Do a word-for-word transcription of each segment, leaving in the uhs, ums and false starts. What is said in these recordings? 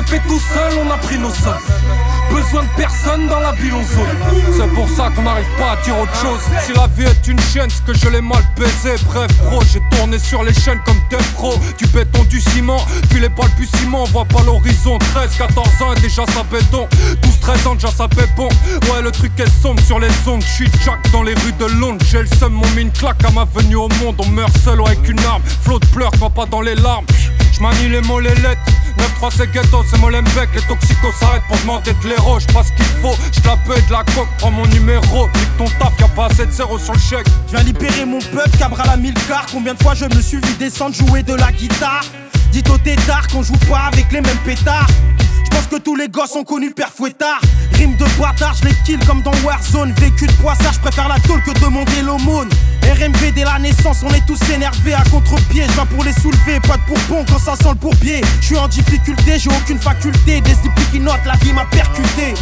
s'est fait tout seul, on a pris nos sommes. Besoin de personne dans la ville, on zone. C'est pour ça qu'on n'arrive pas à dire autre chose. Si la vie est une chaîne, c'est que je l'ai mal baisé. Bref bro, j'ai tourné sur les chaînes comme Death Row. Du béton, du ciment, puis les balbutiements. On voit pas l'horizon. Treize, quatorze ans et déjà ça béton. Douze, treize ans déjà ça bon. Ouais, le truc est sombre sur les ondes. J'suis Jack dans les rues de Londres. J'ai le seum, mon mine claque à ma venue au monde. On meurt seul ou avec une arme. Flot de pleurs, va pas dans les larmes. J'manie les mots, les lettres. neuf trois c'est ghetto, c'est Molenbeek. Les toxicos s'arrêtent pour demander de l'héros. J'passe ce qu'il faut, j't'appelle de la coque, prends mon numéro. Nique ton taf, y'a pas assez de zéro sur le chèque. J'viens libérer mon peuple, Cabral à mille quarts. Combien de fois je me suis vu descendre jouer de la guitare. Dites au tétard qu'on joue pas avec les mêmes pétards. J'pense que tous les gosses ont connu le père Fouettard. Rime de bâtard, j'les kill comme dans Warzone. Vécu de poissard, j'préfère la tôle que demander l'aumône. R M V dès la naissance, on est tous énervés à contre-pied. J'viens pour les soulever, pas de bourbon quand ça sent le bourbier. J'suis en difficulté, j'ai aucune faculté. Des slips qui notent, la vie m'a percuté.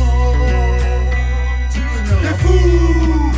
T'es fou.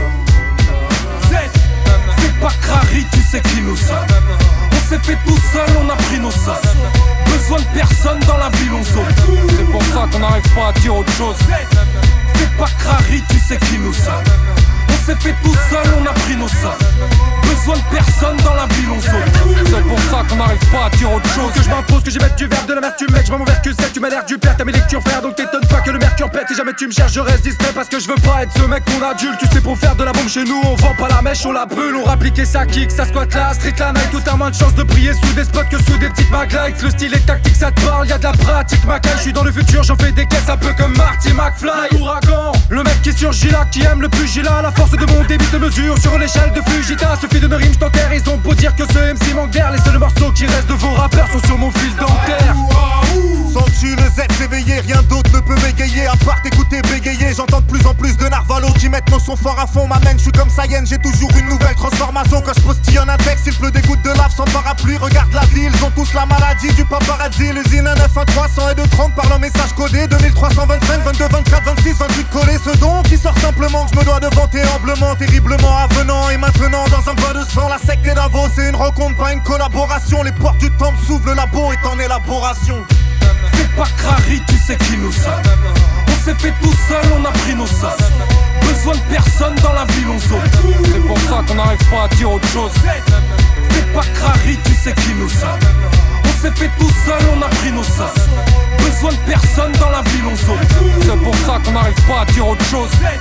C'est pas crari, tu sais qui nous sommes. On s'est fait tout seul, on a pris nos sommes. Besoin de personne dans la ville, on zone. C'est pour ça qu'on n'arrive pas à dire autre chose. C'est pas crari, tu sais qui nous sommes. On s'est fait tout seul, on a pris nos sommes. Besoin de personne dans la ville, on zone. C'est pour ça qu'on n'arrive pas à dire autre chose. Que je m'impose, que j'y mette du verbe, de l'amertume, mec. Je m'en vers que c'est, tu m'as l'air du père, t'as mes lectures frère. Donc t'étonnes pas que le mercure pète. Si jamais tu me cherches, je reste discret parce que je veux pas être ce mec qu'on adulte. Tu sais, pour faire de la bombe chez nous, on vend pas la mèche, on la brûle. On rapplique ça kick, ça squatte la street, la night. Tout a moins de chance de briller sous des spots que sous des petites maglites. Le style est tactique, ça te parle, y'a de la pratique, ma je suis dans le futur, j'en fais des caisses un peu comme Marty McFly. Ouragan, le mec qui surgit là, qui aime le pugilat. La force de mon débit se mesure sur l'échelle de Fujita. Suffit de me rime, j't'enterre. Ils ont beau dire que ce M C manque d'air. Les seuls morceaux qui restent de vos rappeurs sont sur mon fil dentaire. Sens-tu le Z s'éveiller, rien d'autre ne peut m'égayer. À part t'écouter bégayer, j'entends de plus en plus de narvalos qui mettent nos sons forts à fond. M'amène, je suis comme Saiyan, j'ai toujours une nouvelle transformation. Quand je postillonne un texte, il pleut des gouttes de lave sans parapluie. Regarde la ville, ils ont tous la maladie du paparazzi. L'usine un neuf un trois cent et deux trente par le message codé. Deux mille trois cent vingt-cinq, vingt-deux, vingt-quatre, vingt-six, vingt-huit collés. Ce don qui sort simplement, que je me dois de vanter humblement, terriblement avenant. Et maintenant dans un bain de sang, la secte est Davos. C'est une rencontre, pas une collaboration. Les portes du temple s'ouvrent, le labo est en élaboration. C'est pas crari, tu sais qui nous sommes. On s'est fait tout seul, on a pris nos sommes. Besoin de personne dans la ville, on zone. C'est pour ça qu'on n'arrive pas à dire autre chose. C'est pas crari, tu sais qui nous sommes. On s'est fait tout seul, on a pris nos sommes. Besoin de personne dans la ville, on zone. C'est pour ça qu'on n'arrive pas à dire autre chose.